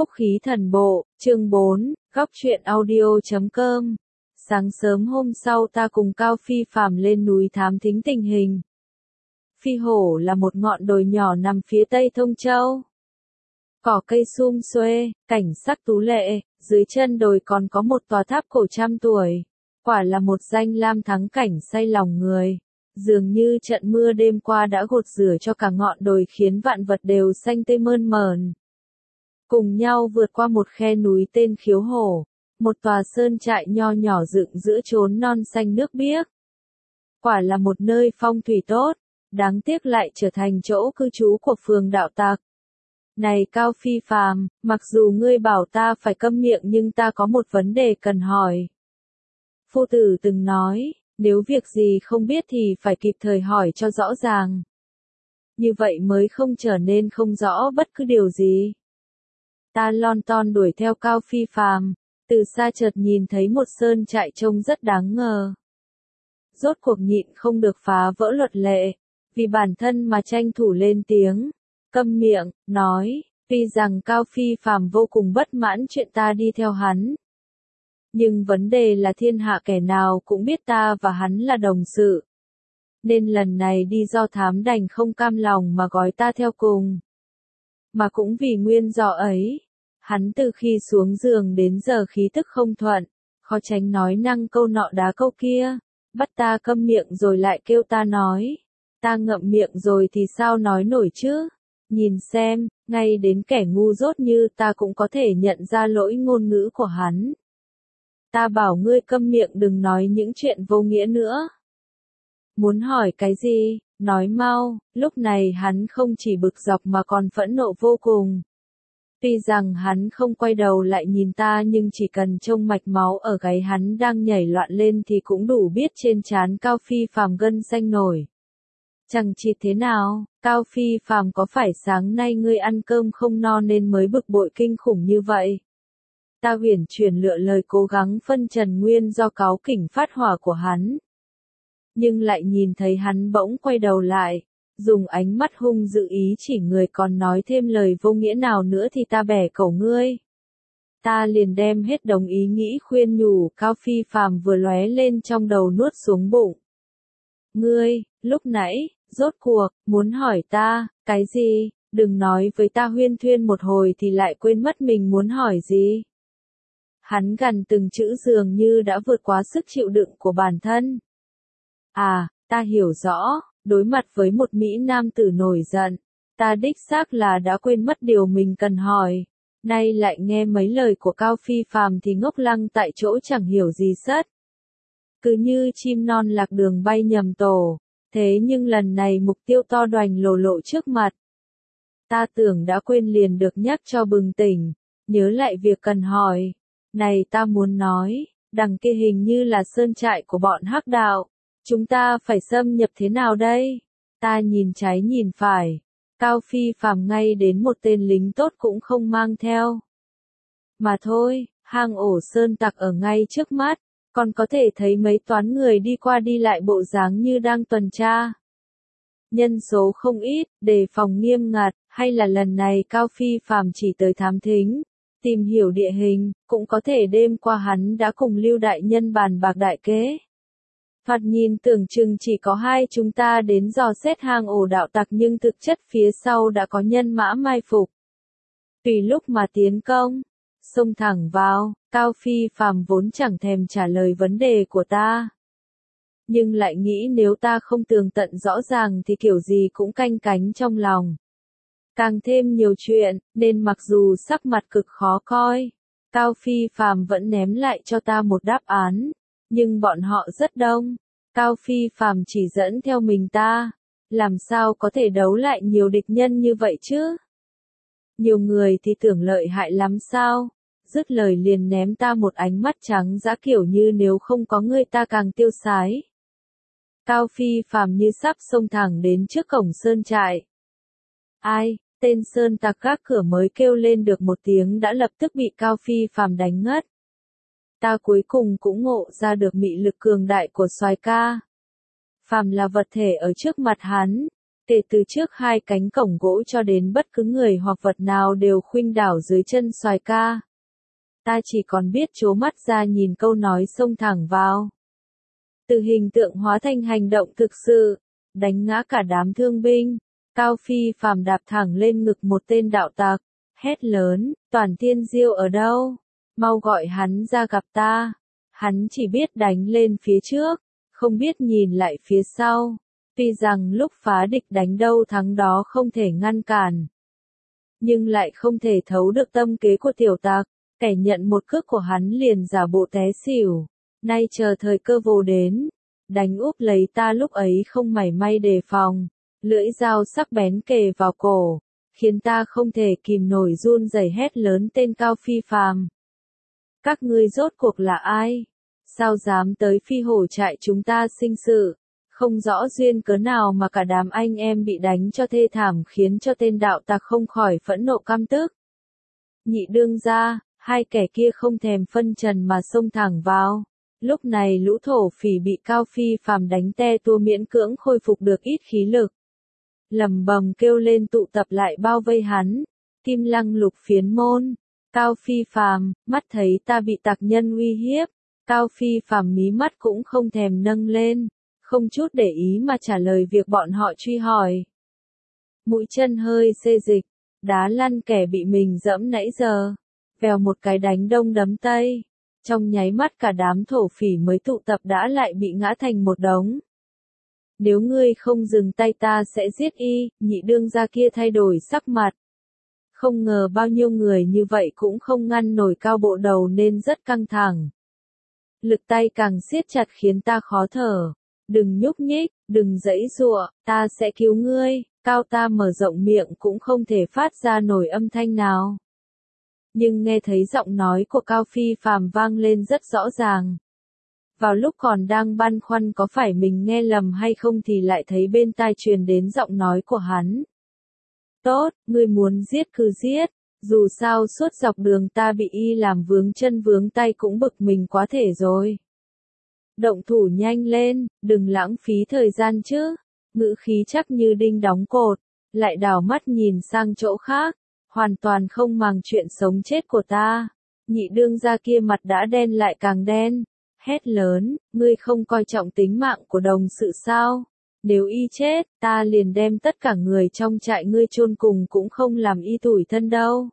Phúc khí thần bộ, chương 4, góc truyện audio.com. Sáng sớm hôm sau ta cùng Cao Phi Phàm lên núi thám thính tình hình. Phi Hổ là một ngọn đồi nhỏ nằm phía tây Thông Châu. Cỏ cây sum xuê, cảnh sắc tú lệ, dưới chân đồi còn có một tòa tháp cổ trăm tuổi. Quả là một danh lam thắng cảnh say lòng người. Dường như trận mưa đêm qua đã gột rửa cho cả ngọn đồi khiến vạn vật đều xanh tươi mơn mởn. Cùng nhau vượt qua một khe núi tên Khiếu Hổ, một tòa sơn trại nho nhỏ dựng giữa chốn non xanh nước biếc. Quả là một nơi phong thủy tốt, đáng tiếc lại trở thành chỗ cư trú của phường đạo tặc. Này Cao Phi Phàm, mặc dù ngươi bảo ta phải câm miệng nhưng ta có một vấn đề cần hỏi. Phu tử từng nói, nếu việc gì không biết thì phải kịp thời hỏi cho rõ ràng. Như vậy mới không trở nên không rõ bất cứ điều gì. Ta lon ton đuổi theo Cao Phi Phàm, từ xa chợt nhìn thấy một sơn trại trông rất đáng ngờ. Rốt cuộc nhịn không được phá vỡ luật lệ, vì bản thân mà tranh thủ lên tiếng, câm miệng, nói, tuy rằng Cao Phi Phàm vô cùng bất mãn chuyện ta đi theo hắn. Nhưng vấn đề là thiên hạ kẻ nào cũng biết ta và hắn là đồng sự. Nên lần này đi do thám đành không cam lòng mà gói ta theo cùng. Mà cũng vì nguyên do ấy, hắn từ khi xuống giường đến giờ khí tức không thuận, khó tránh nói năng câu nọ đá câu kia, bắt ta câm miệng rồi lại kêu ta nói. Ta ngậm miệng rồi thì sao nói nổi chứ? Nhìn xem, ngay đến kẻ ngu dốt như ta cũng có thể nhận ra lỗi ngôn ngữ của hắn. Ta bảo ngươi câm miệng đừng nói những chuyện vô nghĩa nữa. Muốn hỏi cái gì, nói mau. Lúc này hắn không chỉ bực dọc mà còn phẫn nộ vô cùng. Tuy rằng hắn không quay đầu lại nhìn ta nhưng chỉ cần trông mạch máu ở gáy hắn đang nhảy loạn lên thì cũng đủ biết trên trán Cao Phi Phàm gân xanh nổi. Chẳng chịt thế nào, Cao Phi Phàm có phải sáng nay ngươi ăn cơm không no nên mới bực bội kinh khủng như vậy? Ta uyển chuyển lựa lời cố gắng phân trần nguyên do cáu kỉnh phát hỏa của hắn. Nhưng lại nhìn thấy hắn bỗng quay đầu lại, dùng ánh mắt hung dữ ý chỉ người còn nói thêm lời vô nghĩa nào nữa thì ta bẻ cổ ngươi. Ta liền đem hết đồng ý nghĩ khuyên nhủ Cao Phi Phàm vừa lóe lên trong đầu nuốt xuống bụng. Ngươi, lúc nãy, rốt cuộc, muốn hỏi ta, cái gì, đừng nói với ta huyên thuyên một hồi thì lại quên mất mình muốn hỏi gì. Hắn gằn từng chữ dường như đã vượt quá sức chịu đựng của bản thân. À, ta hiểu rõ, đối mặt với một Mỹ nam tử nổi giận, ta đích xác là đã quên mất điều mình cần hỏi. Nay lại nghe mấy lời của Cao Phi Phàm thì ngốc lăng tại chỗ chẳng hiểu gì sất. Cứ như chim non lạc đường bay nhầm tổ, thế nhưng lần này mục tiêu to đoành lộ lộ trước mặt. Ta tưởng đã quên liền được nhắc cho bừng tỉnh, nhớ lại việc cần hỏi. Này ta muốn nói, đằng kia hình như là sơn trại của bọn hắc đạo. Chúng ta phải xâm nhập thế nào đây? Ta nhìn trái nhìn phải. Cao Phi Phàm ngay đến một tên lính tốt cũng không mang theo. Mà thôi, hang ổ sơn tặc ở ngay trước mắt, còn có thể thấy mấy toán người đi qua đi lại bộ dáng như đang tuần tra. Nhân số không ít, đề phòng nghiêm ngặt, hay là lần này Cao Phi Phàm chỉ tới thám thính, tìm hiểu địa hình, cũng có thể đêm qua hắn đã cùng Lưu đại nhân bàn bạc đại kế. Thoạt nhìn tưởng chừng chỉ có hai chúng ta đến dò xét hang ổ đạo tặc nhưng thực chất phía sau đã có nhân mã mai phục. Tùy lúc mà tiến công, xông thẳng vào, Cao Phi Phàm vốn chẳng thèm trả lời vấn đề của ta. Nhưng lại nghĩ nếu ta không tường tận rõ ràng thì kiểu gì cũng canh cánh trong lòng. Càng thêm nhiều chuyện, nên mặc dù sắc mặt cực khó coi, Cao Phi Phàm vẫn ném lại cho ta một đáp án. Nhưng bọn họ rất đông, Cao Phi Phàm chỉ dẫn theo mình ta, làm sao có thể đấu lại nhiều địch nhân như vậy chứ? Nhiều người thì tưởng lợi hại lắm sao? Dứt lời liền ném ta một ánh mắt trắng dã kiểu như nếu không có ngươi ta càng tiêu sái. Cao Phi Phàm như sắp xông thẳng đến trước cổng sơn trại. Ai, tên sơn tặc gác cửa mới kêu lên được một tiếng đã lập tức bị Cao Phi Phàm đánh ngất. Ta cuối cùng cũng ngộ ra được mị lực cường đại của soái ca. Phàm là vật thể ở trước mặt hắn, Kể từ trước hai cánh cổng gỗ cho đến bất cứ người hoặc vật nào đều khuynh đảo dưới chân Soái ca. Ta chỉ còn biết trố mắt ra nhìn câu nói xông thẳng vào. Từ hình tượng hóa thành hành động thực sự, đánh ngã cả đám thương binh, Cao Phi Phàm đạp thẳng lên ngực một tên đạo tặc, hét lớn, Toàn Thiên Diêu ở đâu? Mau gọi hắn ra gặp ta. Hắn chỉ biết đánh lên phía trước, không biết nhìn lại phía sau. Tuy rằng lúc phá địch đánh đâu thắng đó không thể ngăn cản, nhưng lại không thể thấu được tâm kế của tiểu tặc. Kẻ nhận một cước của hắn liền giả bộ té xỉu. Nay chờ thời cơ vô đến, đánh úp lấy ta lúc ấy không mảy may đề phòng. Lưỡi dao sắc bén kề vào cổ, khiến ta không thể kìm nổi run rẩy hét lớn tên Cao Phi Phàm. Các ngươi rốt cuộc là ai? Sao dám tới Phi Hổ trại chúng ta sinh sự? Không rõ duyên cớ nào mà cả đám anh em bị đánh cho thê thảm khiến cho tên đạo tặc không khỏi phẫn nộ căm tức. Nhị đương gia, hai kẻ kia không thèm phân trần mà xông thẳng vào. Lúc này lũ thổ phỉ bị Cao Phi Phàm đánh te tua miễn cưỡng khôi phục được ít khí lực. Lầm bầm kêu lên tụ tập lại bao vây hắn. Kim Lăng Lục Phiến Môn. Cao Phi Phàm, mắt thấy ta bị tặc nhân uy hiếp. Cao Phi Phàm mí mắt cũng không thèm nâng lên, không chút để ý mà trả lời việc bọn họ truy hỏi. Mũi chân hơi xê dịch, đá lăn kẻ bị mình dẫm nãy giờ, vèo một cái đánh đông đấm tây. Trong nháy mắt cả đám thổ phỉ mới tụ tập đã lại bị ngã thành một đống. Nếu ngươi không dừng tay ta sẽ giết y, nhị đương gia kia thay đổi sắc mặt. Không ngờ bao nhiêu người như vậy cũng không ngăn nổi cao bộ đầu nên rất căng thẳng. Lực tay càng siết chặt khiến ta khó thở. Đừng nhúc nhích, đừng giãy giụa, ta sẽ cứu ngươi. Cao ta mở rộng miệng cũng không thể phát ra nổi âm thanh nào. Nhưng nghe thấy giọng nói của Cao Phi Phàm vang lên rất rõ ràng. Vào lúc còn đang băn khoăn có phải mình nghe lầm hay không thì lại thấy bên tai truyền đến giọng nói của hắn. Tốt, ngươi muốn giết cứ giết, dù sao suốt dọc đường ta bị y làm vướng chân vướng tay cũng bực mình quá thể rồi. Động thủ nhanh lên, đừng lãng phí thời gian chứ. Ngữ khí chắc như đinh đóng cột, lại đảo mắt nhìn sang chỗ khác, hoàn toàn không màng chuyện sống chết của ta. Nhị đương gia kia mặt đã đen lại càng đen, hét lớn, ngươi không coi trọng tính mạng của đồng sự sao? Nếu y chết, ta liền đem tất cả người trong trại ngươi chôn cùng cũng không làm y tủi thân đâu.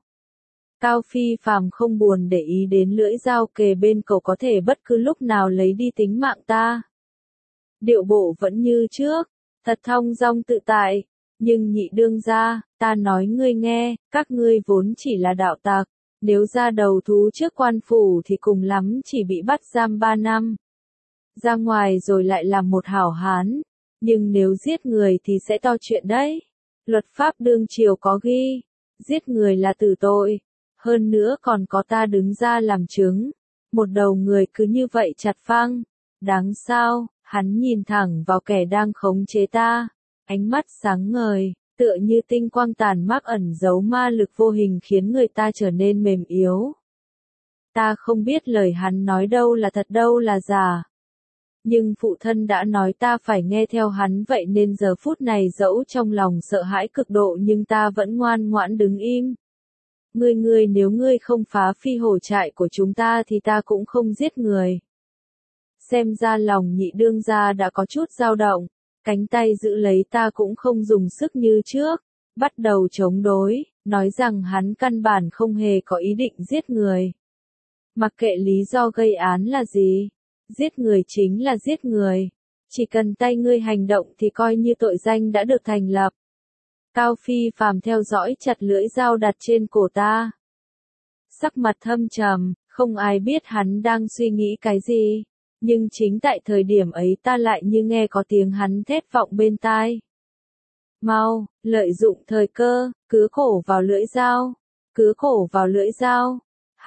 Cao Phi Phàm không buồn để ý đến lưỡi dao kề bên cổ có thể bất cứ lúc nào lấy đi tính mạng ta. Điệu bộ vẫn như trước, thật thong dong tự tại, nhưng nhị đương gia, ta nói ngươi nghe, các ngươi vốn chỉ là đạo tặc, nếu ra đầu thú trước quan phủ thì cùng lắm chỉ bị bắt giam 3 năm. Ra ngoài rồi lại làm một hảo hán, nhưng nếu giết người thì sẽ to chuyện đấy. Luật pháp đương triều có ghi, giết người là tử tội, hơn nữa còn có ta đứng ra làm chứng. Một đầu người cứ như vậy chặt phăng, đáng sao? Hắn nhìn thẳng vào kẻ đang khống chế ta, ánh mắt sáng ngời, tựa như tinh quang tàn mác ẩn giấu ma lực vô hình khiến người ta trở nên mềm yếu. Ta không biết lời hắn nói đâu là thật đâu là giả. Nhưng phụ thân đã nói ta phải nghe theo hắn vậy nên giờ phút này dẫu trong lòng sợ hãi cực độ nhưng ta vẫn ngoan ngoãn đứng im. Ngươi nếu ngươi không phá Phi Hổ trại của chúng ta thì ta cũng không giết người. Xem ra lòng nhị đương gia đã có chút dao động, cánh tay giữ lấy ta cũng không dùng sức như trước, bắt đầu chống đối, nói rằng hắn căn bản không hề có ý định giết người. Mặc kệ lý do gây án là gì, giết người chính là giết người, chỉ cần tay ngươi hành động thì coi như tội danh đã được thành lập. Cao Phi Phàm theo dõi chặt lưỡi dao đặt trên cổ ta. Sắc mặt thâm trầm, không ai biết hắn đang suy nghĩ cái gì. Nhưng chính tại thời điểm ấy ta lại như nghe có tiếng hắn thét vọng bên tai. Mau, lợi dụng thời cơ, cứa cổ vào lưỡi dao, cứa cổ vào lưỡi dao.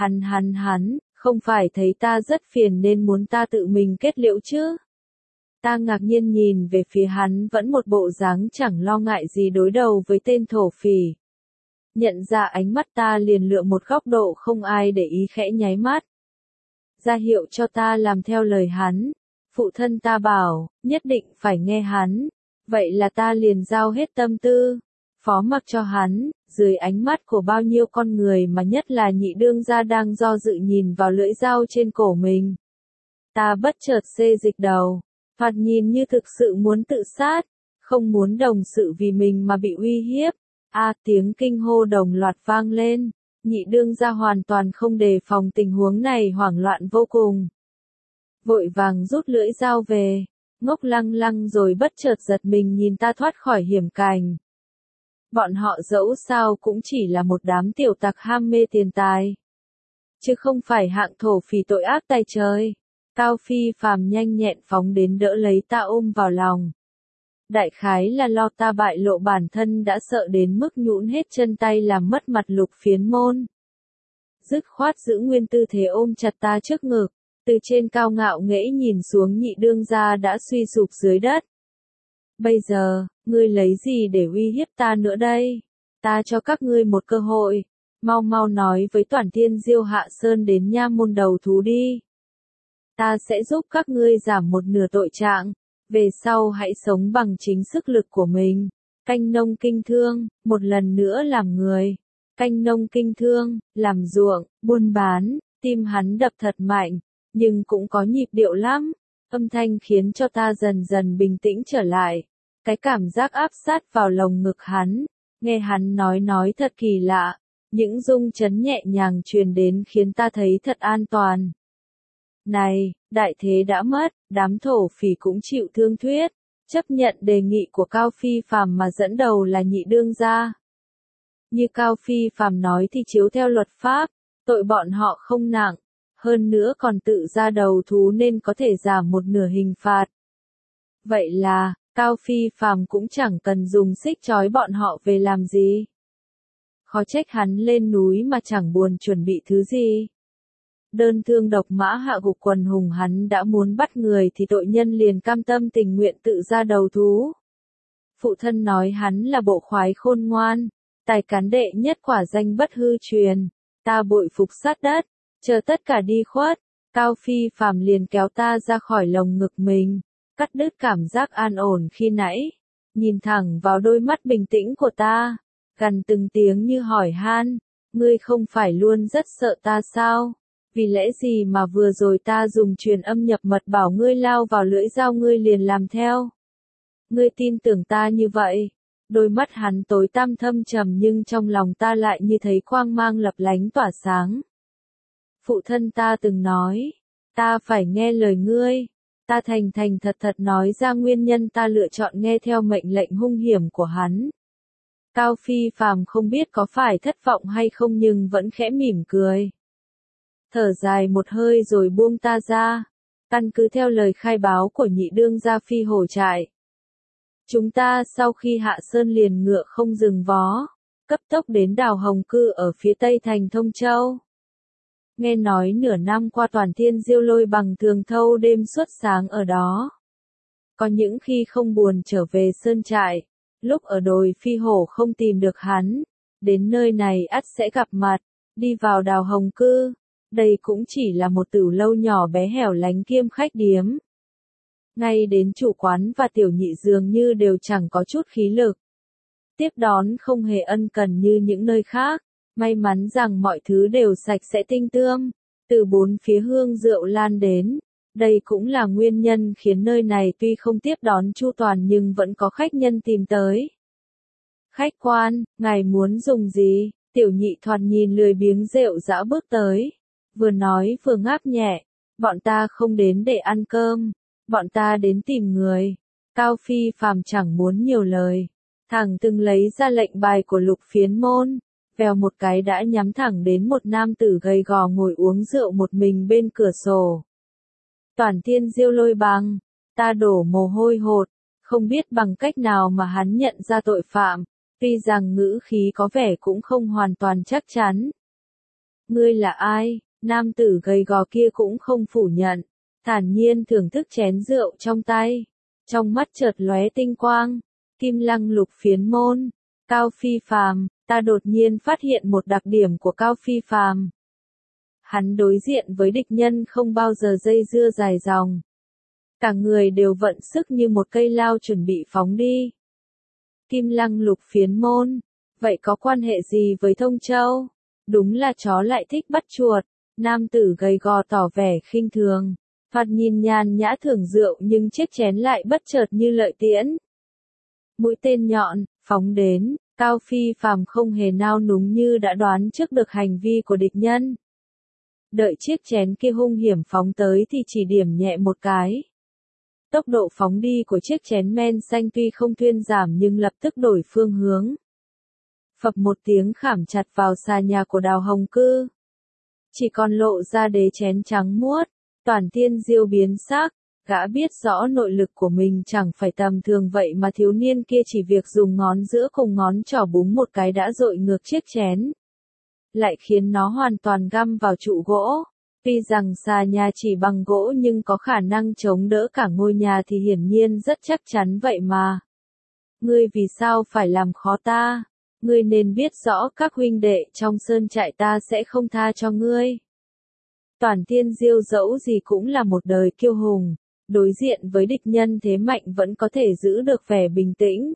Hắn, không phải thấy ta rất phiền nên muốn ta tự mình kết liễu chứ? Ta ngạc nhiên nhìn về phía hắn vẫn một bộ dáng chẳng lo ngại gì đối đầu với tên thổ phỉ. Nhận ra ánh mắt ta liền lựa một góc độ không ai để ý khẽ nháy mắt. Ra hiệu cho ta làm theo lời hắn. Phụ thân ta bảo, nhất định phải nghe hắn. Vậy là ta liền giao hết tâm tư, phó mặc cho hắn, dưới ánh mắt của bao nhiêu con người mà nhất là nhị đương gia đang do dự nhìn vào lưỡi dao trên cổ mình. Ta bất chợt xê dịch đầu, thoạt nhìn như thực sự muốn tự sát, không muốn đồng sự vì mình mà bị uy hiếp. Tiếng kinh hô đồng loạt vang lên, nhị đương gia hoàn toàn không đề phòng tình huống này hoảng loạn vô cùng. Vội vàng rút lưỡi dao về, ngốc lăng lăng rồi bất chợt giật mình nhìn ta thoát khỏi hiểm cảnh. Bọn họ dẫu sao cũng chỉ là một đám tiểu tặc ham mê tiền tài, chứ không phải hạng thổ phỉ tội ác tày trời. Cao Phi Phàm nhanh nhẹn phóng đến đỡ lấy ta ôm vào lòng. Đại khái là lo ta bại lộ bản thân đã sợ đến mức nhũn hết chân tay làm mất mặt Lục Phiến Môn. Dứt khoát giữ nguyên tư thế ôm chặt ta trước ngực, từ trên cao ngạo nghễ nhìn xuống nhị đương gia đã suy sụp dưới đất. Bây giờ, ngươi lấy gì để uy hiếp ta nữa đây? Ta cho các ngươi một cơ hội, mau mau nói với Toản Thiên Diêu Hạ Sơn đến nha môn đầu thú đi. Ta sẽ giúp các ngươi giảm một nửa tội trạng, về sau hãy sống bằng chính sức lực của mình. Canh nông kinh thương, một lần nữa làm người. Canh nông kinh thương, làm ruộng, buôn bán, tim hắn đập thật mạnh, nhưng cũng có nhịp điệu lắm. Âm thanh khiến cho ta dần dần bình tĩnh trở lại. Cái cảm giác áp sát vào lồng ngực hắn, nghe hắn nói thật kỳ lạ, những rung chấn nhẹ nhàng truyền đến khiến ta thấy thật an toàn. Này, đại thế đã mất, đám thổ phỉ cũng chịu thương thuyết, chấp nhận đề nghị của Cao Phi Phàm mà dẫn đầu là nhị đương gia. Như Cao Phi Phàm nói thì chiếu theo luật pháp, tội bọn họ không nặng, hơn nữa còn tự ra đầu thú nên có thể giảm một nửa hình phạt. Vậy là, Cao Phi Phàm cũng chẳng cần dùng xích trói bọn họ về làm gì. Khó trách hắn lên núi mà chẳng buồn chuẩn bị thứ gì. Đơn thương độc mã hạ gục quần hùng hắn đã muốn bắt người thì tội nhân liền cam tâm tình nguyện tự ra đầu thú. Phụ thân nói hắn là bộ khoái khôn ngoan, tài cán đệ nhất quả danh bất hư truyền, ta bội phục sát đất, chờ tất cả đi khuất, Cao Phi Phàm liền kéo ta ra khỏi lồng ngực mình, cắt đứt cảm giác an ổn khi nãy, nhìn thẳng vào đôi mắt bình tĩnh của ta, gằn từng tiếng như hỏi han, ngươi không phải luôn rất sợ ta sao? Vì lẽ gì mà vừa rồi ta dùng truyền âm nhập mật bảo ngươi lao vào lưỡi dao ngươi liền làm theo? Ngươi tin tưởng ta như vậy? Đôi mắt hắn tối tăm thâm trầm nhưng trong lòng ta lại như thấy quang mang lập lánh tỏa sáng. Phụ thân ta từng nói, ta phải nghe lời ngươi. Ta thành thành thật thật nói ra nguyên nhân ta lựa chọn nghe theo mệnh lệnh hung hiểm của hắn. Cao Phi Phàm không biết có phải thất vọng hay không nhưng vẫn khẽ mỉm cười. Thở dài một hơi rồi buông ta ra, căn cứ theo lời khai báo của nhị đương gia Phi Hổ trại. Chúng ta sau khi hạ sơn liền ngựa không dừng vó, cấp tốc đến đảo Hồng Cư ở phía tây thành Thông Châu. Nghe nói nửa năm qua Toản Thiên Diêu Lôi bằng thường thâu đêm suốt sáng ở đó. Có những khi không buồn trở về sơn trại, lúc ở đồi Phi Hổ không tìm được hắn, đến nơi này ắt sẽ gặp mặt, đi vào đảo Hồng Cư. Đây cũng chỉ là một tửu lâu nhỏ bé hẻo lánh kiêm khách điếm. Ngay đến chủ quán và tiểu nhị dường như đều chẳng có chút khí lực. Tiếp đón không hề ân cần như những nơi khác, may mắn rằng mọi thứ đều sạch sẽ tinh tươm, từ bốn phía hương rượu lan đến. Đây cũng là nguyên nhân khiến nơi này tuy không tiếp đón chu toàn nhưng vẫn có khách nhân tìm tới. Khách quan, ngài muốn dùng gì? Tiểu nhị thoạt nhìn lười biếng rệu rã bước tới. Vừa nói vừa ngáp nhẹ, bọn ta không đến để ăn cơm, bọn ta đến tìm người. Cao Phi Phàm chẳng muốn nhiều lời, thẳng từng lấy ra lệnh bài của Lục Phiến Môn, vèo một cái đã nhắm thẳng đến một nam tử gầy gò ngồi uống rượu một mình bên cửa sổ. Toản Thiên Diêu Lôi bằng, ta đổ mồ hôi hột, không biết bằng cách nào mà hắn nhận ra tội phạm, tuy rằng ngữ khí có vẻ cũng không hoàn toàn chắc chắn. Ngươi là ai? Nam tử gầy gò kia cũng không phủ nhận, thản nhiên thưởng thức chén rượu trong tay, trong mắt chợt lóe tinh quang, Kim Lăng Lục Phiến Môn, Cao Phi Phàm, ta đột nhiên phát hiện một đặc điểm của Cao Phi Phàm. Hắn đối diện với địch nhân không bao giờ dây dưa dài dòng. Cả người đều vận sức như một cây lao chuẩn bị phóng đi. Kim Lăng Lục phiến môn, vậy có quan hệ gì với Thông Châu? Đúng là chó lại thích bắt chuột. Nam tử gầy gò tỏ vẻ khinh thường, thoạt nhìn nhàn nhã thưởng rượu nhưng chiếc chén lại bất chợt như lợi tiễn. Mũi tên nhọn, phóng đến, Cao Phi Phàm không hề nao núng như đã đoán trước được hành vi của địch nhân. Đợi chiếc chén kia hung hiểm phóng tới thì chỉ điểm nhẹ một cái. Tốc độ phóng đi của chiếc chén men xanh tuy không thuyên giảm nhưng lập tức đổi phương hướng. Phập một tiếng khảm chặt vào xà nhà của Đào Hồng Cư. Chỉ còn lộ ra đế chén trắng muốt, Toản Tiên Diêu biến sắc, gã biết rõ nội lực của mình chẳng phải tầm thường vậy mà thiếu niên kia chỉ việc dùng ngón giữa cùng ngón trỏ búng một cái đã dội ngược chiếc chén. Lại khiến nó hoàn toàn găm vào trụ gỗ. Tuy rằng xà nhà chỉ bằng gỗ nhưng có khả năng chống đỡ cả ngôi nhà thì hiển nhiên rất chắc chắn vậy mà. Ngươi vì sao phải làm khó ta? Ngươi nên biết rõ các huynh đệ trong sơn trại ta sẽ không tha cho ngươi. Toản Tiên Diêu dẫu gì cũng là một đời kiêu hùng, đối diện với địch nhân thế mạnh vẫn có thể giữ được vẻ bình tĩnh.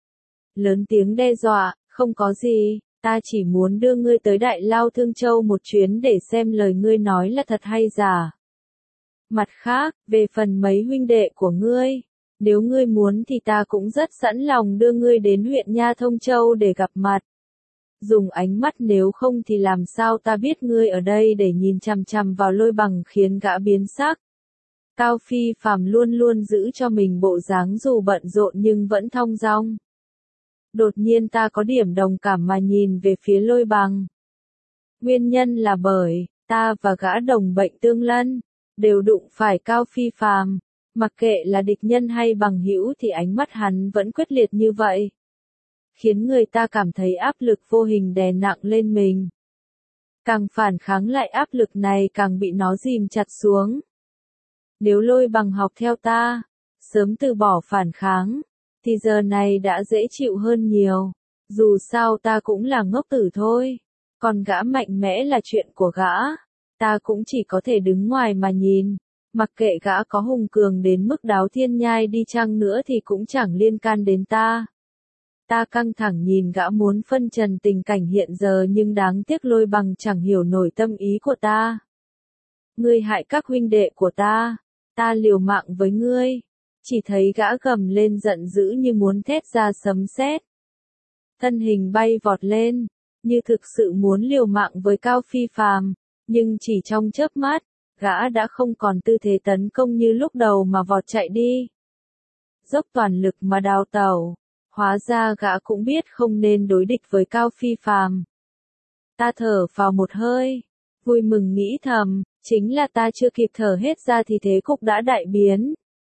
Lớn tiếng đe dọa, không có gì, ta chỉ muốn đưa ngươi tới Đại Lao Thương Châu một chuyến để xem lời ngươi nói là thật hay giả. Mặt khác, về phần mấy huynh đệ của ngươi, nếu ngươi muốn thì ta cũng rất sẵn lòng đưa ngươi đến huyện Nha Thông Châu để gặp mặt. Dùng ánh mắt nếu không thì làm sao ta biết ngươi ở đây để nhìn chằm chằm vào Lôi Bằng khiến gã biến sắc. Cao Phi Phàm luôn luôn giữ cho mình bộ dáng dù bận rộn nhưng vẫn thong dong. Đột nhiên ta có điểm đồng cảm mà nhìn về phía Lôi Bằng. Nguyên nhân là bởi, ta và gã đồng bệnh tương lân, đều đụng phải Cao Phi Phàm. Mặc kệ là địch nhân hay bằng hữu thì ánh mắt hắn vẫn quyết liệt như vậy. Khiến người ta cảm thấy áp lực vô hình đè nặng lên mình. Càng phản kháng lại áp lực này càng bị nó dìm chặt xuống. Nếu Lôi Bằng học theo ta, sớm từ bỏ phản kháng, thì giờ này đã dễ chịu hơn nhiều. Dù sao ta cũng là ngốc tử thôi. Còn gã mạnh mẽ là chuyện của gã. Ta cũng chỉ có thể đứng ngoài mà nhìn. Mặc kệ gã có hùng cường đến mức đáo thiên nhai đi chăng nữa thì cũng chẳng liên can đến ta. Ta căng thẳng nhìn gã muốn phân trần tình cảnh hiện giờ nhưng đáng tiếc Lôi Bằng chẳng hiểu nổi tâm ý của ta. Ngươi hại các huynh đệ của ta liều mạng với ngươi. Chỉ thấy gã gầm lên giận dữ như muốn thét ra sấm sét. Thân hình bay vọt lên, như thực sự muốn liều mạng với Cao Phi Phàm, nhưng chỉ trong chớp mắt, gã đã không còn tư thế tấn công như lúc đầu mà vọt chạy đi. Dốc toàn lực mà đào tẩu, hóa ra gã cũng biết không nên đối địch với Cao Phi Phàm. Ta thở vào một hơi, vui mừng nghĩ thầm, chính là ta chưa kịp thở hết ra thì thế cục đã đại biến.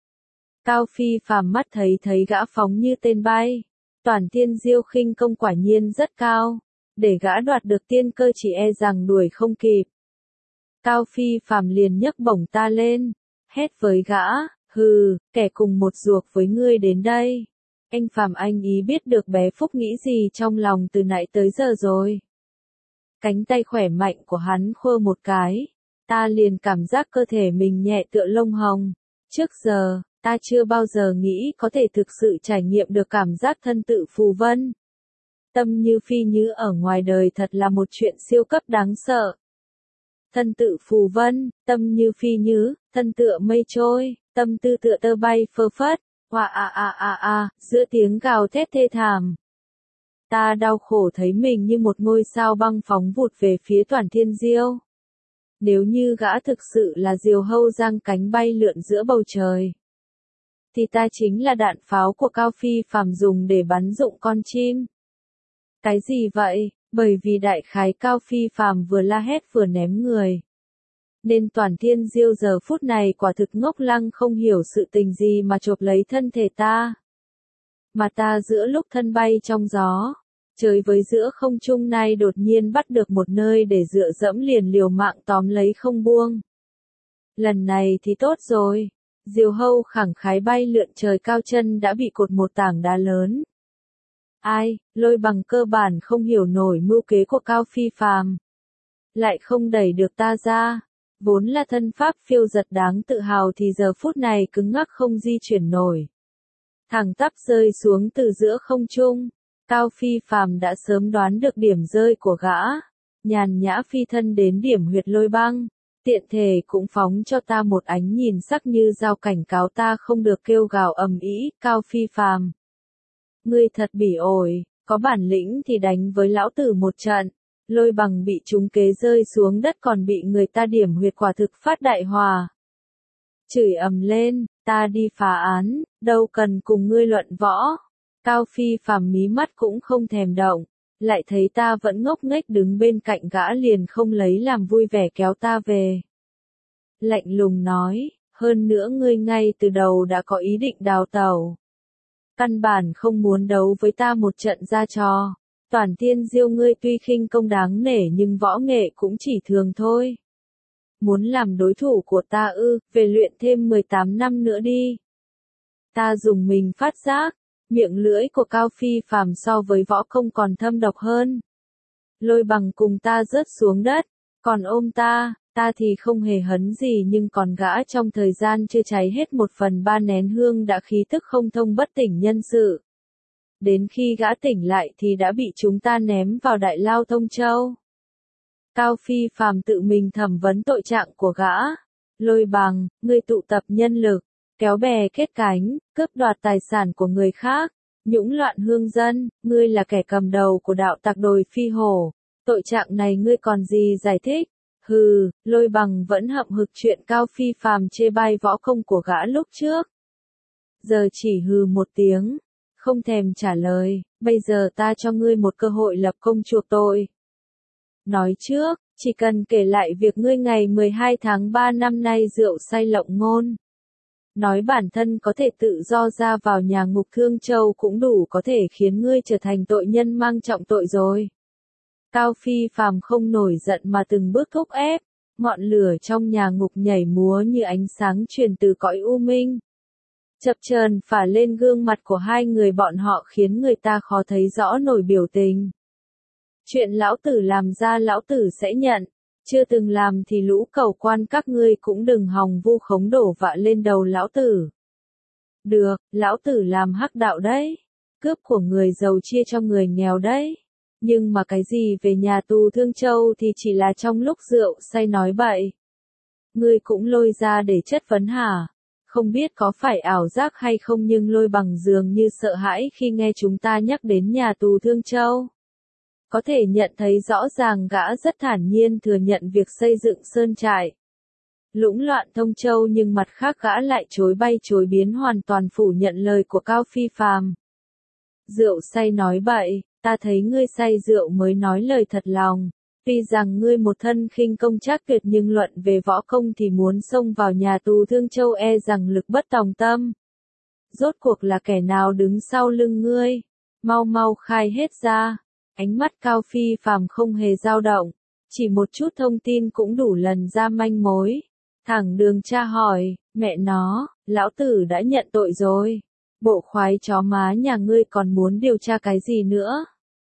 Cao Phi Phàm mắt thấy gã phóng như tên bay. Toản Tiên Diêu khinh công quả nhiên rất cao, để gã đoạt được tiên cơ chỉ e rằng đuổi không kịp. Cao Phi Phàm liền nhấc bổng ta lên, hét với gã, hừ, kẻ cùng một ruột với ngươi đến đây. Anh Phàm anh ý biết được bé Phúc nghĩ gì trong lòng từ nãy tới giờ rồi. Cánh tay khỏe mạnh của hắn khua một cái, ta liền cảm giác cơ thể mình nhẹ tựa lông hồng. Trước giờ, ta chưa bao giờ nghĩ có thể thực sự trải nghiệm được cảm giác thân tự phù vân. Tâm như phi như ở ngoài đời thật là một chuyện siêu cấp đáng sợ. Thân tự phù vân, tâm như phi như, thân tựa mây trôi, tâm tư tựa tơ bay phơ phất, hoa giữa tiếng gào thét thê thảm. Ta đau khổ thấy mình như một ngôi sao băng phóng vụt về phía Toản Tiên Diêu. Nếu như gã thực sự là diều hâu giang cánh bay lượn giữa bầu trời, thì ta chính là đạn pháo của Cao Phi Phàm dùng để bắn dụng con chim. Cái gì vậy? Bởi vì đại khái Cao Phi Phàm vừa la hét vừa ném người. Nên Toản Tiên Diêu giờ phút này quả thực ngốc lăng không hiểu sự tình gì mà chộp lấy thân thể ta. Mà ta giữa lúc thân bay trong gió, trời với giữa không trung này đột nhiên bắt được một nơi để dựa dẫm liền liều mạng tóm lấy không buông. Lần này thì tốt rồi. Diều hâu khẳng khái bay lượn trời cao chân đã bị cột một tảng đá lớn. Ai, Lôi Bằng cơ bản không hiểu nổi mưu kế của Cao Phi Phàm. Lại không đẩy được ta ra. Vốn là thân pháp phiêu giật đáng tự hào thì giờ phút này cứng ngắc không di chuyển nổi. Thẳng tắp rơi xuống từ giữa không trung. Cao Phi Phàm đã sớm đoán được điểm rơi của gã. Nhàn nhã phi thân đến điểm huyệt Lôi Băng. Tiện thể cũng phóng cho ta một ánh nhìn sắc như dao cảnh cáo ta không được kêu gào ầm ĩ. Cao Phi Phàm, ngươi thật bỉ ổi, có bản lĩnh thì đánh với lão tử một trận. Lôi Bằng bị trúng kế rơi xuống đất còn bị người ta điểm huyệt quả thực phát đại hòa. Chửi ầm lên, ta đi phá án, đâu cần cùng ngươi luận võ. Cao Phi Phàm mí mắt cũng không thèm động, lại thấy ta vẫn ngốc nghếch đứng bên cạnh gã liền không lấy làm vui vẻ kéo ta về. Lạnh lùng nói, hơn nữa ngươi ngay từ đầu đã có ý định đào tẩu. Căn bản không muốn đấu với ta một trận ra trò. Toàn Thiên Diêu ngươi tuy khinh công đáng nể nhưng võ nghệ cũng chỉ thường thôi. Muốn làm đối thủ của ta ư, về luyện thêm 18 năm nữa đi. Ta dùng mình phát giác, miệng lưỡi của Cao Phi Phàm so với võ công còn thâm độc hơn. Lôi Bằng cùng ta rớt xuống đất, còn ôm ta thì không hề hấn gì nhưng còn gã trong thời gian chưa cháy hết 1/3 nén hương đã khí tức không thông bất tỉnh nhân sự. Đến khi gã tỉnh lại thì đã bị chúng ta ném vào đại lao Thông Châu. Cao Phi Phàm tự mình thẩm vấn tội trạng của gã. Lôi Bằng, ngươi tụ tập nhân lực, kéo bè kết cánh, cướp đoạt tài sản của người khác, nhũng loạn hương dân, ngươi là kẻ cầm đầu của đạo tặc đồi Phi Hổ. Tội trạng này ngươi còn gì giải thích? Hừ, Lôi Bằng vẫn hậm hực chuyện Cao Phi Phàm chê bai võ công của gã lúc trước. Giờ chỉ hừ một tiếng, không thèm trả lời, bây giờ ta cho ngươi một cơ hội lập công chuộc tội. Nói trước, chỉ cần kể lại việc ngươi ngày 12 tháng 3 năm nay rượu say lộng ngôn. Nói bản thân có thể tự do ra vào nhà ngục Thương Châu cũng đủ có thể khiến ngươi trở thành tội nhân mang trọng tội rồi. Cao Phi Phàm không nổi giận mà từng bước thúc ép, ngọn lửa trong nhà ngục nhảy múa như ánh sáng truyền từ cõi u minh. Chập chờn phả lên gương mặt của hai người bọn họ khiến người ta khó thấy rõ nổi biểu tình. Chuyện lão tử làm ra lão tử sẽ nhận, chưa từng làm thì lũ cẩu quan các ngươi cũng đừng hòng vu khống đổ vạ lên đầu lão tử. Được, lão tử làm hắc đạo đấy, cướp của người giàu chia cho người nghèo đấy. Nhưng mà cái gì về nhà tù Thương Châu thì chỉ là trong lúc rượu say nói bậy. Ngươi cũng lôi ra để chất vấn hả? Không biết có phải ảo giác hay không nhưng Lôi Bằng dường như sợ hãi khi nghe chúng ta nhắc đến nhà tù Thương Châu. Có thể nhận thấy rõ ràng gã rất thản nhiên thừa nhận việc xây dựng sơn trại. Lũng loạn Thông Châu nhưng mặt khác gã lại chối bay chối biến hoàn toàn phủ nhận lời của Cao Phi Phàm. Rượu say nói bậy, ta thấy ngươi say rượu mới nói lời thật lòng. Tuy rằng ngươi một thân khinh công trác tuyệt nhưng luận về võ công thì muốn xông vào nhà tù Thương Châu e rằng lực bất tòng tâm. Rốt cuộc là kẻ nào đứng sau lưng ngươi? Mau mau khai hết ra. Ánh mắt Cao Phi Phàm không hề dao động, chỉ một chút thông tin cũng đủ lần ra manh mối. Thẳng đường tra hỏi, mẹ nó, lão tử đã nhận tội rồi. Bộ khoái chó má nhà ngươi còn muốn điều tra cái gì nữa?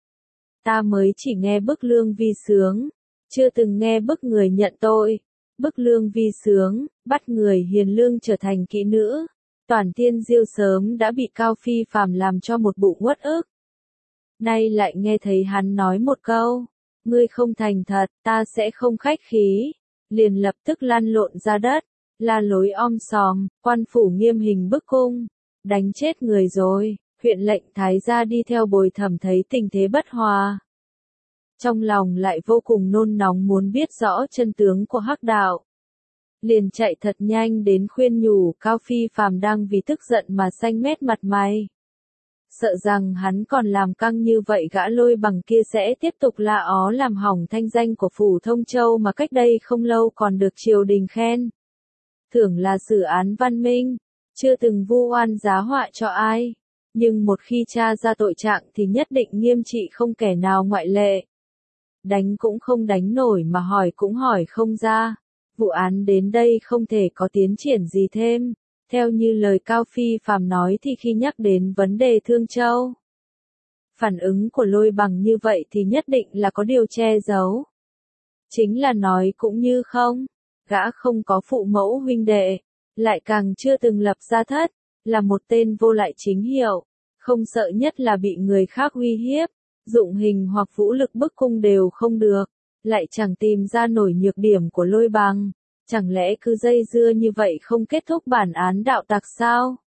Ta mới chỉ nghe bức lương vi sướng, chưa từng nghe bức người nhận tội. Bức lương vi sướng, bắt người hiền lương trở thành kỹ nữ. Toàn Thiên Diêu sớm đã bị Cao Phi Phàm làm cho một bụng uất ức. Nay lại nghe thấy hắn nói một câu, ngươi không thành thật, ta sẽ không khách khí. Liền lập tức lăn lộn ra đất, la lối om sòm, quan phủ nghiêm hình bức cung, đánh chết người rồi. Huyện lệnh thái gia đi theo bồi thẩm thấy tình thế bất hòa. Trong lòng lại vô cùng nôn nóng muốn biết rõ chân tướng của hắc đạo. Liền chạy thật nhanh đến khuyên nhủ Cao Phi Phàm đang vì tức giận mà xanh mét mặt mày. Sợ rằng hắn còn làm căng như vậy gã Lôi Bằng kia sẽ tiếp tục la ó làm hỏng thanh danh của phủ Thông Châu mà cách đây không lâu còn được triều đình khen. Thưởng là xử án văn minh, chưa từng vu oan giá họa cho ai. Nhưng một khi tra ra tội trạng thì nhất định nghiêm trị không kẻ nào ngoại lệ. Đánh cũng không đánh nổi mà hỏi cũng hỏi không ra. Vụ án đến đây không thể có tiến triển gì thêm. Theo như lời Cao Phi Phàm nói thì khi nhắc đến vấn đề Thương Châu, phản ứng của Lôi Bằng như vậy thì nhất định là có điều che giấu. Chính là nói cũng như không. Gã không có phụ mẫu huynh đệ, lại càng chưa từng lập gia thất, là một tên vô lại chính hiệu, không sợ nhất là bị người khác uy hiếp, dụng hình hoặc vũ lực bức cung đều không được, lại chẳng tìm ra nổi nhược điểm của Lôi Bằng, chẳng lẽ cứ dây dưa như vậy không kết thúc bản án đạo tặc sao?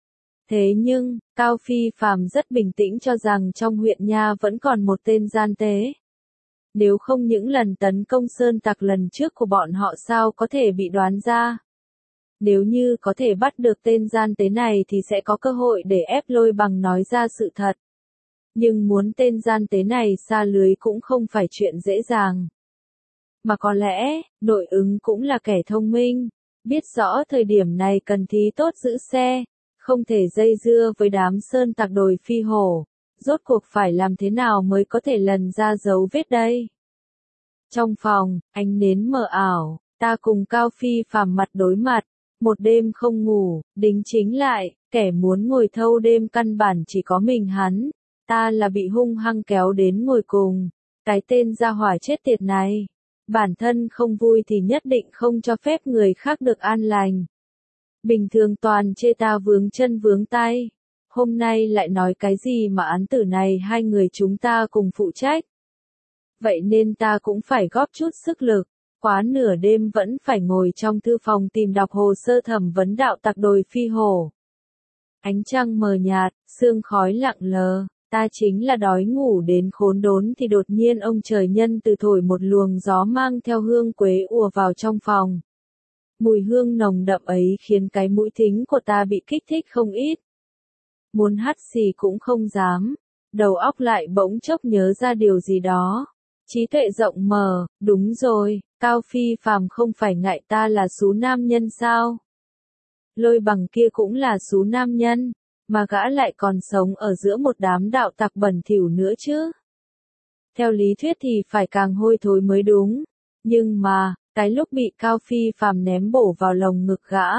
Thế nhưng, Cao Phi Phàm rất bình tĩnh cho rằng trong huyện nha vẫn còn một tên gian tế. Nếu không những lần tấn công sơn tặc lần trước của bọn họ sao có thể bị đoán ra. Nếu như có thể bắt được tên gian tế này thì sẽ có cơ hội để ép Lôi Bằng nói ra sự thật. Nhưng muốn tên gian tế này xa lưới cũng không phải chuyện dễ dàng. Mà có lẽ, nội ứng cũng là kẻ thông minh, biết rõ thời điểm này cần thí tốt giữ xe, không thể dây dưa với đám sơn tặc đồi Phi Hổ, rốt cuộc phải làm thế nào mới có thể lần ra dấu vết đây. Trong phòng, ánh nến mờ ảo, ta cùng Cao Phi Phàm mặt đối mặt, một đêm không ngủ, đính chính lại, kẻ muốn ngồi thâu đêm căn bản chỉ có mình hắn, ta là bị hung hăng kéo đến ngồi cùng, cái tên gia hỏa chết tiệt này. Bản thân không vui thì nhất định không cho phép người khác được an lành. Bình thường toàn chê ta vướng chân vướng tay. Hôm nay lại nói cái gì mà án tử này hai người chúng ta cùng phụ trách. Vậy nên ta cũng phải góp chút sức lực. Quá nửa đêm vẫn phải ngồi trong thư phòng tìm đọc hồ sơ thẩm vấn đạo tặc đồi Phi Hổ. Ánh trăng mờ nhạt, sương khói lặng lờ. Ta chính là đói ngủ đến khốn đốn thì đột nhiên ông trời nhân từ thổi một luồng gió mang theo hương quế ùa vào trong phòng. Mùi hương nồng đậm ấy khiến cái mũi thính của ta bị kích thích không ít. Muốn hắt xì cũng không dám, đầu óc lại bỗng chốc nhớ ra điều gì đó. Trí tuệ rộng mở, đúng rồi, Cao Phi Phàm không phải ngại ta là xú nam nhân sao? Lôi Bằng kia cũng là xú nam nhân. Mà gã lại còn sống ở giữa một đám đạo tặc bẩn thỉu nữa chứ. Theo lý thuyết thì phải càng hôi thối mới đúng. Nhưng mà, cái lúc bị Cao Phi Phàm ném bổ vào lồng ngực gã.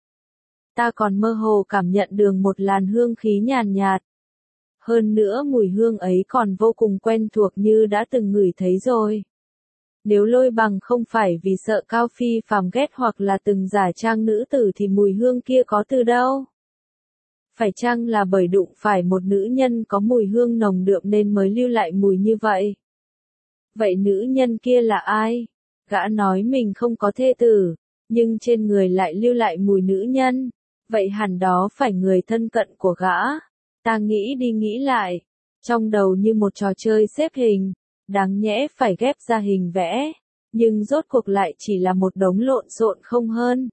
Ta còn mơ hồ cảm nhận được một làn hương khí nhàn nhạt. Hơn nữa mùi hương ấy còn vô cùng quen thuộc như đã từng ngửi thấy rồi. Nếu Lôi Bằng không phải vì sợ Cao Phi Phàm ghét hoặc là từng giả trang nữ tử thì mùi hương kia có từ đâu? Phải chăng là bởi đụng phải một nữ nhân có mùi hương nồng đượm nên mới lưu lại mùi như vậy? Vậy nữ nhân kia là ai? Gã nói mình không có thê tử, nhưng trên người lại lưu lại mùi nữ nhân. Vậy hẳn đó phải người thân cận của gã. Ta nghĩ đi nghĩ lại, trong đầu như một trò chơi xếp hình, đáng nhẽ phải ghép ra hình vẽ, nhưng rốt cuộc lại chỉ là một đống lộn xộn không hơn.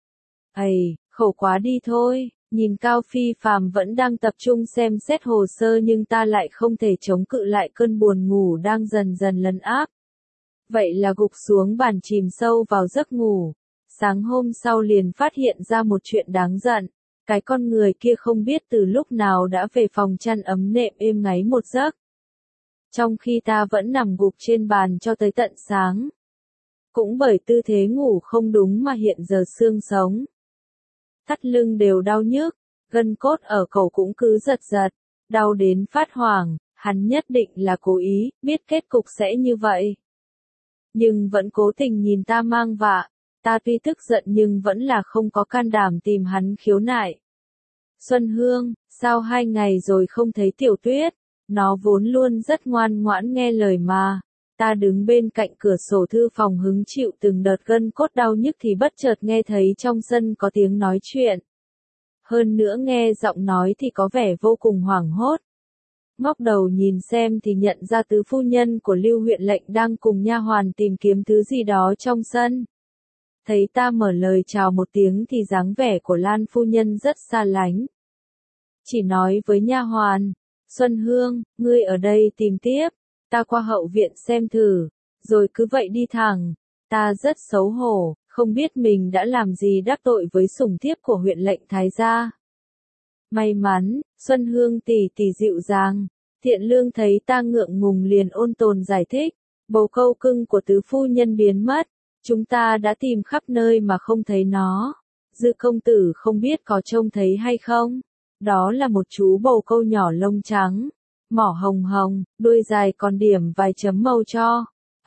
Ây, khổ quá đi thôi. Nhìn Cao Phi Phàm vẫn đang tập trung xem xét hồ sơ nhưng ta lại không thể chống cự lại cơn buồn ngủ đang dần dần lấn áp. Vậy là gục xuống bàn chìm sâu vào giấc ngủ. Sáng hôm sau liền phát hiện ra một chuyện đáng giận. Cái con người kia không biết từ lúc nào đã về phòng chăn ấm nệm êm ngáy một giấc. Trong khi ta vẫn nằm gục trên bàn cho tới tận sáng. Cũng bởi tư thế ngủ không đúng mà hiện giờ xương sống. Thắt lưng đều đau nhức, gân cốt ở cổ cũng cứ giật giật, đau đến phát hoảng, hắn nhất định là cố ý, biết kết cục sẽ như vậy. Nhưng vẫn cố tình nhìn ta mang vạ, ta tuy tức giận nhưng vẫn là không có can đảm tìm hắn khiếu nại. Xuân Hương, sao 2 ngày rồi không thấy Tiểu Tuyết, nó vốn luôn rất ngoan ngoãn nghe lời mà. Ta đứng bên cạnh cửa sổ thư phòng hứng chịu từng đợt gân cốt đau nhức thì bất chợt nghe thấy trong sân có tiếng nói chuyện. Hơn nữa nghe giọng nói thì có vẻ vô cùng hoảng hốt. Ngóc đầu nhìn xem thì nhận ra tứ phu nhân của Lưu huyện lệnh đang cùng nha hoàn tìm kiếm thứ gì đó trong sân. Thấy ta mở lời chào một tiếng thì dáng vẻ của Lan phu nhân rất xa lánh. Chỉ nói với nha hoàn, Xuân Hương, ngươi ở đây tìm tiếp. Ta qua hậu viện xem thử, rồi cứ vậy đi thẳng. Ta rất xấu hổ, không biết mình đã làm gì đắc tội với sủng thiếp của huyện lệnh Thái gia. May mắn, Xuân Hương tỷ tỷ dịu dàng. Thiện Lương thấy ta ngượng ngùng liền ôn tồn giải thích. Bầu câu cưng của tứ phu nhân biến mất. Chúng ta đã tìm khắp nơi mà không thấy nó. Dư công tử không biết có trông thấy hay không? Đó là một chú bầu câu nhỏ lông trắng. Mỏ hồng hồng, đuôi dài còn điểm vài chấm màu cho.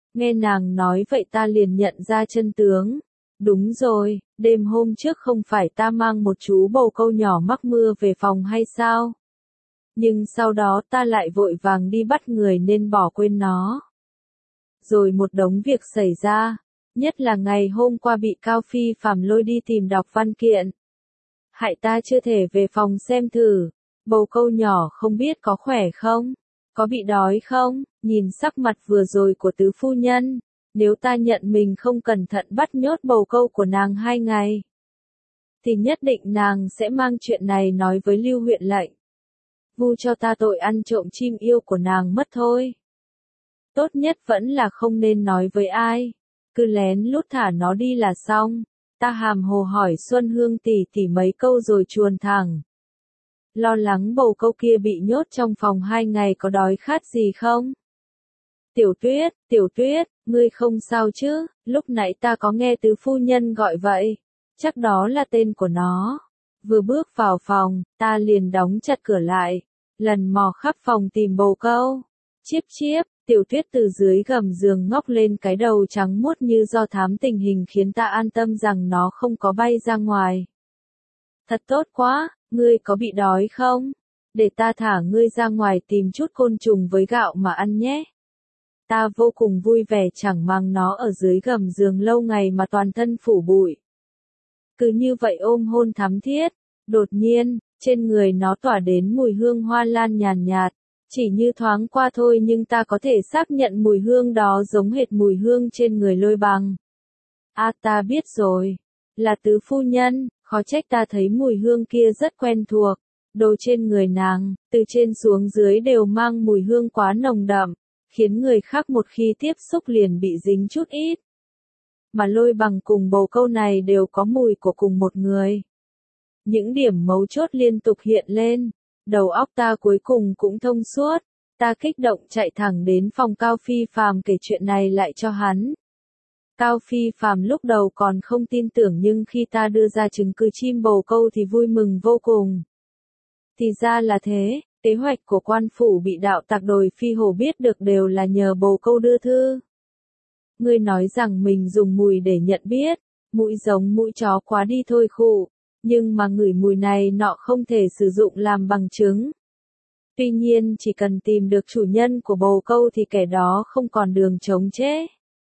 Nghe nàng nói vậy ta liền nhận ra chân tướng. Đúng rồi, đêm hôm trước không phải ta mang một chú bồ câu nhỏ mắc mưa về phòng hay sao? Nhưng sau đó ta lại vội vàng đi bắt người nên bỏ quên nó. Rồi một đống việc xảy ra, nhất là ngày hôm qua bị Cao Phi Phạm lôi đi tìm đọc văn kiện. Hại ta chưa thể về phòng xem thử, bồ câu nhỏ không biết có khỏe không, có bị đói không, nhìn sắc mặt vừa rồi của tứ phu nhân, nếu ta nhận mình không cẩn thận bắt nhốt bồ câu của nàng 2 ngày, thì nhất định nàng sẽ mang chuyện này nói với Lưu huyện lệnh. Vu cho ta tội ăn trộm chim yêu của nàng mất thôi. Tốt nhất vẫn là không nên nói với ai, cứ lén lút thả nó đi là xong. Ta hàm hồ hỏi Xuân Hương tỷ tỷ mấy câu rồi chuồn thẳng. Lo lắng bồ câu kia bị nhốt trong phòng 2 ngày có đói khát gì không? Tiểu tuyết, ngươi không sao chứ, lúc nãy ta có nghe tứ phu nhân gọi vậy, chắc đó là tên của nó. Vừa bước vào phòng, ta liền đóng chặt cửa lại, lần mò khắp phòng tìm bồ câu. Chíp chíp, Tiểu Tuyết từ dưới gầm giường ngóc lên, cái đầu trắng muốt như do thám tình hình khiến ta an tâm rằng nó không có bay ra ngoài. Thật tốt quá, ngươi có bị đói không? Để ta thả ngươi ra ngoài tìm chút côn trùng với gạo mà ăn nhé. Ta vô cùng vui vẻ chẳng mang nó ở dưới gầm giường lâu ngày mà toàn thân phủ bụi. Cứ như vậy ôm hôn thắm thiết, đột nhiên, trên người nó tỏa đến mùi hương hoa lan nhàn nhạt. Chỉ như thoáng qua thôi nhưng ta có thể xác nhận mùi hương đó giống hệt mùi hương trên người Lôi Bằng. À ta biết rồi, là tứ phu nhân, khó trách ta thấy mùi hương kia rất quen thuộc. Đồ trên người nàng, từ trên xuống dưới đều mang mùi hương quá nồng đậm, khiến người khác một khi tiếp xúc liền bị dính chút ít. Mà Lôi Bằng cùng bồ câu này đều có mùi của cùng một người. Những điểm mấu chốt liên tục hiện lên. Đầu óc ta cuối cùng cũng thông suốt, ta kích động chạy thẳng đến phòng Cao Phi Phạm kể chuyện này lại cho hắn. Cao Phi Phạm lúc đầu còn không tin tưởng nhưng khi ta đưa ra chứng cứ chim bồ câu thì vui mừng vô cùng. Thì ra là thế, kế hoạch của quan phủ bị đạo tặc đồi Phi Hổ biết được đều là nhờ bồ câu đưa thư. Ngươi nói rằng mình dùng mùi để nhận biết, mũi giống mũi chó quá đi thôi khụ. Nhưng mà ngửi mùi này nọ không thể sử dụng làm bằng chứng. Tuy nhiên chỉ cần tìm được chủ nhân của bồ câu thì kẻ đó không còn đường chống chế.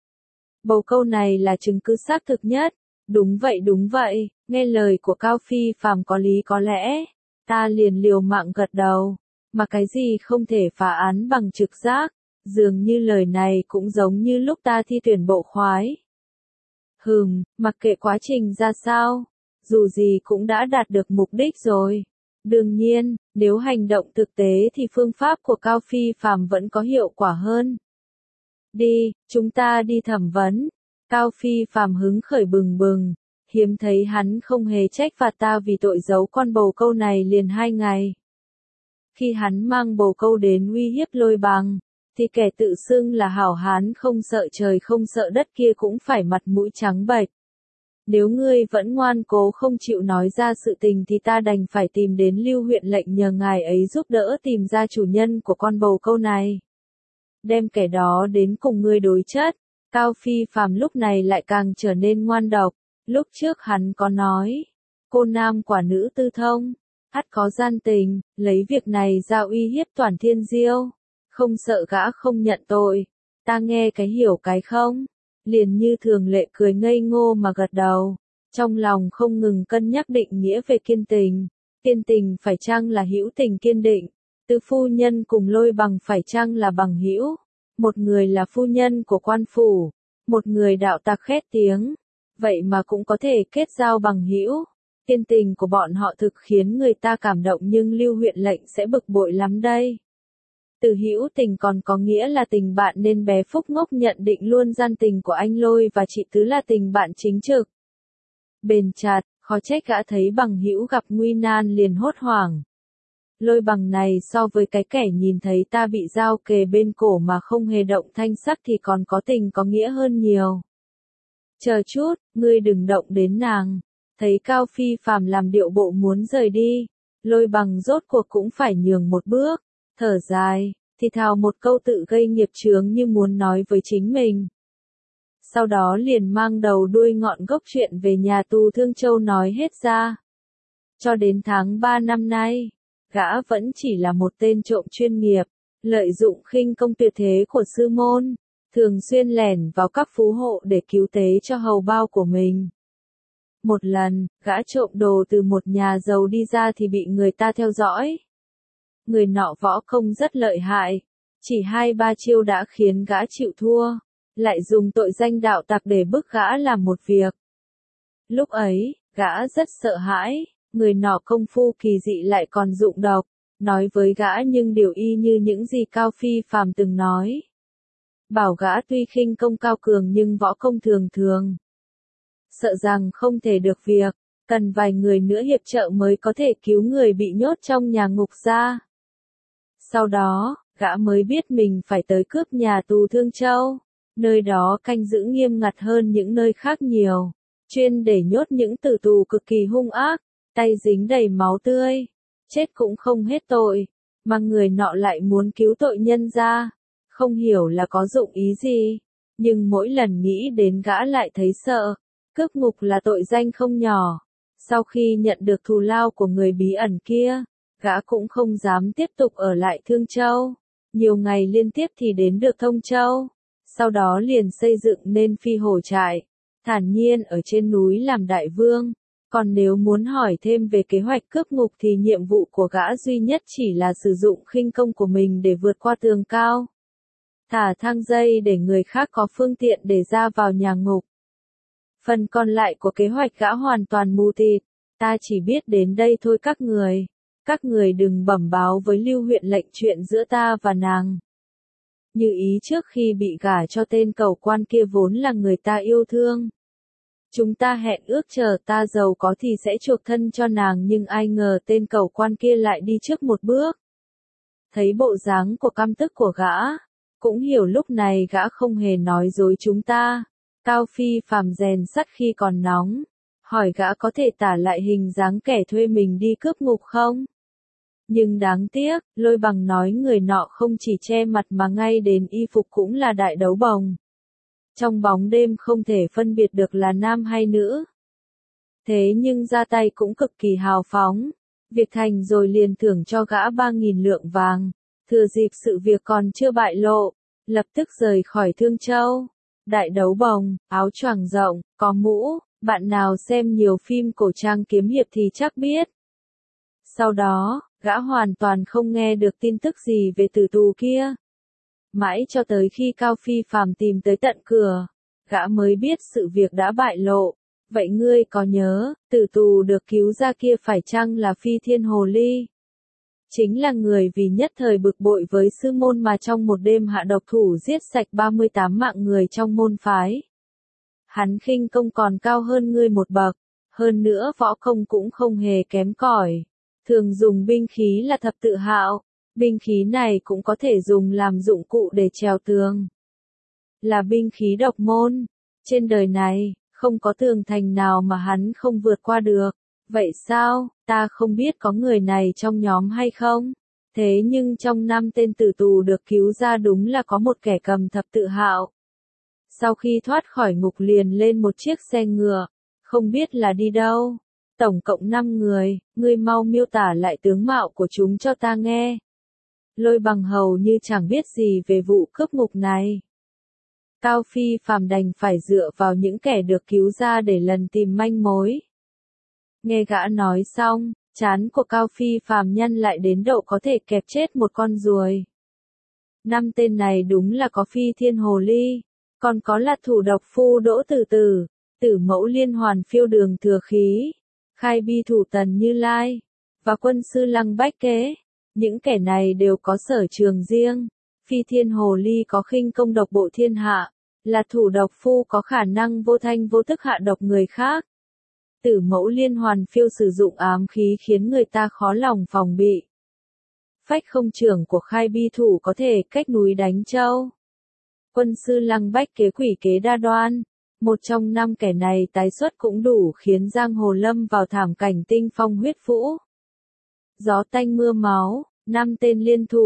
Bồ câu này là chứng cứ xác thực nhất. Đúng vậy, nghe lời của Cao Phi Phạm có lý có lẽ. Ta liền liều mạng gật đầu. Mà cái gì không thể phá án bằng trực giác, dường như lời này cũng giống như lúc ta thi tuyển bộ khoái. Mặc kệ quá trình ra sao. Dù gì cũng đã đạt được mục đích rồi. Đương nhiên, nếu hành động thực tế thì phương pháp của Cao Phi Phạm vẫn có hiệu quả hơn. Đi, chúng ta đi thẩm vấn. Cao Phi Phạm hứng khởi bừng bừng, hiếm thấy hắn không hề trách phạt ta vì tội giấu con bồ câu này liền 2 ngày. Khi hắn mang bồ câu đến uy hiếp Lôi Bằng, thì kẻ tự xưng là hảo hán không sợ trời không sợ đất kia cũng phải mặt mũi trắng bệch. Nếu ngươi vẫn ngoan cố không chịu nói ra sự tình thì ta đành phải tìm đến Lưu huyện lệnh nhờ ngài ấy giúp đỡ tìm ra chủ nhân của con bồ câu này. Đem kẻ đó đến cùng ngươi đối chất. Cao Phi Phạm lúc này lại càng trở nên ngoan độc. Lúc trước hắn có nói, cô nam quả nữ tư thông, ắt có gian tình, lấy việc này ra uy hiếp toàn thiên diêu. Không sợ gã không nhận tội. Ta nghe cái hiểu cái không. Liền như thường lệ cười ngây ngô mà gật đầu, trong lòng không ngừng cân nhắc định nghĩa về kiên tình. Kiên tình phải chăng là hữu tình kiên định, tứ phu nhân cùng Lôi Bằng phải chăng là bằng hữu, một người là phu nhân của quan phủ, một người đạo tặc khét tiếng, vậy mà cũng có thể kết giao bằng hữu. Kiên tình của bọn họ thực khiến người ta cảm động nhưng Lưu huyện lệnh sẽ bực bội lắm đây. Từ hữu tình còn có nghĩa là tình bạn nên bé Phúc Ngốc nhận định luôn gian tình của anh Lôi và chị Tứ là tình bạn chính trực. Bền chặt, khó trách gã thấy bằng hữu gặp nguy nan liền hốt hoảng. Lôi Bằng này so với cái kẻ nhìn thấy ta bị dao kề bên cổ mà không hề động thanh sắc thì còn có tình có nghĩa hơn nhiều. Chờ chút, ngươi đừng động đến nàng. Thấy Cao Phi Phạm làm điệu bộ muốn rời đi, Lôi Bằng rốt cuộc cũng phải nhường một bước. Thở dài, thì thào một câu tự gây nghiệp chướng như muốn nói với chính mình. Sau đó liền mang đầu đuôi ngọn gốc chuyện về nhà tù Thương Châu nói hết ra. Cho đến tháng 3 năm nay, gã vẫn chỉ là một tên trộm chuyên nghiệp, lợi dụng khinh công tuyệt thế của sư môn, thường xuyên lẻn vào các phú hộ để cứu tế cho hầu bao của mình. Một lần, gã trộm đồ từ một nhà giàu đi ra thì bị người ta theo dõi. Người nọ võ công rất lợi hại, chỉ 2-3 chiêu đã khiến gã chịu thua, lại dùng tội danh đạo tặc để bức gã làm một việc. Lúc ấy, gã rất sợ hãi, người nọ công phu kỳ dị lại còn dụng độc, nói với gã nhưng điều y như những gì Cao Phi Phàm từng nói. Bảo gã tuy khinh công cao cường nhưng võ công thường thường. Sợ rằng không thể được việc, cần vài người nữa hiệp trợ mới có thể cứu người bị nhốt trong nhà ngục ra. Sau đó, gã mới biết mình phải tới cướp nhà tù Thương Châu, nơi đó canh giữ nghiêm ngặt hơn những nơi khác nhiều, chuyên để nhốt những tử tù cực kỳ hung ác, tay dính đầy máu tươi, chết cũng không hết tội, mà người nọ lại muốn cứu tội nhân ra, không hiểu là có dụng ý gì, nhưng mỗi lần nghĩ đến gã lại thấy sợ. Cướp ngục là tội danh không nhỏ. Sau khi nhận được thù lao của người bí ẩn kia, gã cũng không dám tiếp tục ở lại Thương Châu. Nhiều ngày liên tiếp thì đến được Thông Châu. Sau đó liền xây dựng nên Phi Hổ trại, thản nhiên ở trên núi làm đại vương. Còn nếu muốn hỏi thêm về kế hoạch cướp ngục thì nhiệm vụ của gã duy nhất chỉ là sử dụng khinh công của mình để vượt qua tường cao. Thả thang dây để người khác có phương tiện để ra vào nhà ngục. Phần còn lại của kế hoạch gã hoàn toàn mù tịt, ta chỉ biết đến đây thôi các người đừng bẩm báo với Lưu huyện lệnh chuyện giữa ta và nàng. Như ý trước khi bị gả cho tên cầu quan kia vốn là người ta yêu thương. Chúng ta hẹn ước chờ ta giàu có thì sẽ chuộc thân cho nàng nhưng ai ngờ tên cầu quan kia lại đi trước một bước. Thấy bộ dáng của căm tức của gã, cũng hiểu lúc này gã không hề nói dối chúng ta. Cao Phi Phàm rèn sắt khi còn nóng, hỏi gã có thể tả lại hình dáng kẻ thuê mình đi cướp ngục không? Nhưng đáng tiếc, Lôi Bằng nói người nọ không chỉ che mặt mà ngay đến y phục cũng là đại đấu bồng. Trong bóng đêm không thể phân biệt được là nam hay nữ. Thế nhưng ra tay cũng cực kỳ hào phóng, việc thành rồi liền thưởng cho gã 3.000 lượng vàng, thừa dịp sự việc còn chưa bại lộ, lập tức rời khỏi Thương Châu. Đại đấu bồng, áo choàng rộng, có mũ, bạn nào xem nhiều phim cổ trang kiếm hiệp thì chắc biết. Sau đó, gã hoàn toàn không nghe được tin tức gì về tử tù kia. Mãi cho tới khi Cao Phi Phàm tìm tới tận cửa, gã mới biết sự việc đã bại lộ. Vậy ngươi có nhớ, tử tù được cứu ra kia phải chăng là Phi Thiên Hồ Ly? Chính là người vì nhất thời bực bội với sư môn mà trong một đêm hạ độc thủ giết sạch 38 mạng người trong môn phái. Hắn khinh công còn cao hơn ngươi một bậc, hơn nữa võ công cũng không hề kém cỏi. Thường dùng binh khí là thập tự hạo, binh khí này cũng có thể dùng làm dụng cụ để trèo tường. Là binh khí độc môn, trên đời này, không có tường thành nào mà hắn không vượt qua được. Vậy sao, ta không biết có người này trong nhóm hay không? Thế nhưng trong 5 tên tử tù được cứu ra đúng là có một kẻ cầm thập tự hạo. Sau khi thoát khỏi ngục liền lên một chiếc xe ngựa, không biết là đi đâu. Tổng cộng 5 người, ngươi mau miêu tả lại tướng mạo của chúng cho ta nghe. Lôi Bằng hầu như chẳng biết gì về vụ cướp ngục này. Cao Phi Phàm đành phải dựa vào những kẻ được cứu ra để lần tìm manh mối. Nghe gã nói xong, trán của Cao Phi Phàm nhăn lại đến độ có thể kẹp chết một con ruồi. 5 tên này đúng là có Phi Thiên Hồ Ly, còn có là thủ độc phu Đỗ Tử Tử, Tử Mẫu Liên Hoàn Phiêu Đường Thừa Khí, Khai Bi Thủ Tần Như Lai, và quân sư Lăng Bách Kế. Những kẻ này đều có sở trường riêng. Phi Thiên Hồ Ly có khinh công độc bộ thiên hạ, là thủ độc phu có khả năng vô thanh vô tức hạ độc người khác. Tử Mẫu Liên Hoàn Phiêu sử dụng ám khí khiến người ta khó lòng phòng bị. Phách không trưởng của Khai Bi Thủ có thể cách núi đánh trâu. Quân sư Lăng Bách Kế quỷ kế đa đoan. Một trong 5 kẻ này tái xuất cũng đủ khiến giang hồ lâm vào thảm cảnh tinh phong huyết vũ. Gió tanh mưa máu, 5 tên liên thủ,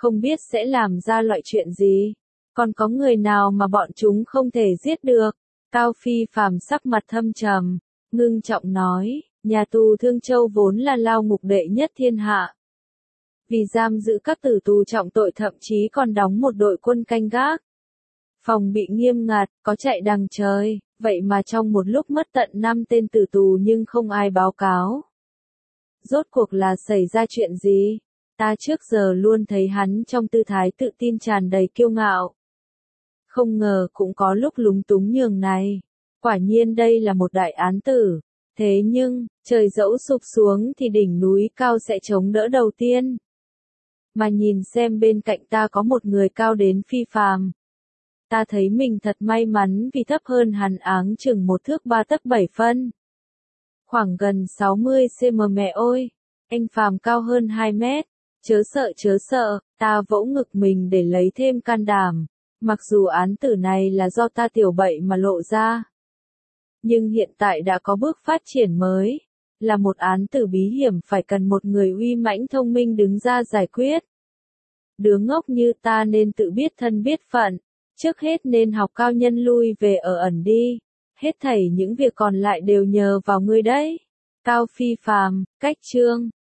không biết sẽ làm ra loại chuyện gì. Còn có người nào mà bọn chúng không thể giết được? Cao Phi Phàm sắc mặt thâm trầm, ngưng trọng nói, nhà tù Thương Châu vốn là lao ngục đệ nhất thiên hạ. Vì giam giữ các tử tù trọng tội thậm chí còn đóng một đội quân canh gác. Phòng bị nghiêm ngặt, có chạy đằng trời, vậy mà trong một lúc mất tận 5 tên tử tù nhưng không ai báo cáo. Rốt cuộc là xảy ra chuyện gì? Ta trước giờ luôn thấy hắn trong tư thái tự tin tràn đầy kiêu ngạo. Không ngờ cũng có lúc lúng túng nhường này. Quả nhiên đây là một đại án tử. Thế nhưng, trời dẫu sụp xuống thì đỉnh núi cao sẽ chống đỡ đầu tiên. Mà nhìn xem bên cạnh ta có một người cao đến phi phàm. Ta thấy mình thật may mắn vì thấp hơn hắn áng chừng 1 thước 3 tấc 7 phân. Khoảng gần 60 cm mẹ ơi, anh Phàm cao hơn 2 mét. Chớ sợ, ta vỗ ngực mình để lấy thêm can đảm. Mặc dù án tử này là do ta tiểu bậy mà lộ ra. Nhưng hiện tại đã có bước phát triển mới. Là một án tử bí hiểm phải cần một người uy mãnh thông minh đứng ra giải quyết. Đứa ngốc như ta nên tự biết thân biết phận. Trước hết nên học cao nhân lui về ở ẩn đi. Hết thảy những việc còn lại đều nhờ vào ngươi đấy. Cao Phi Phàm, cách chương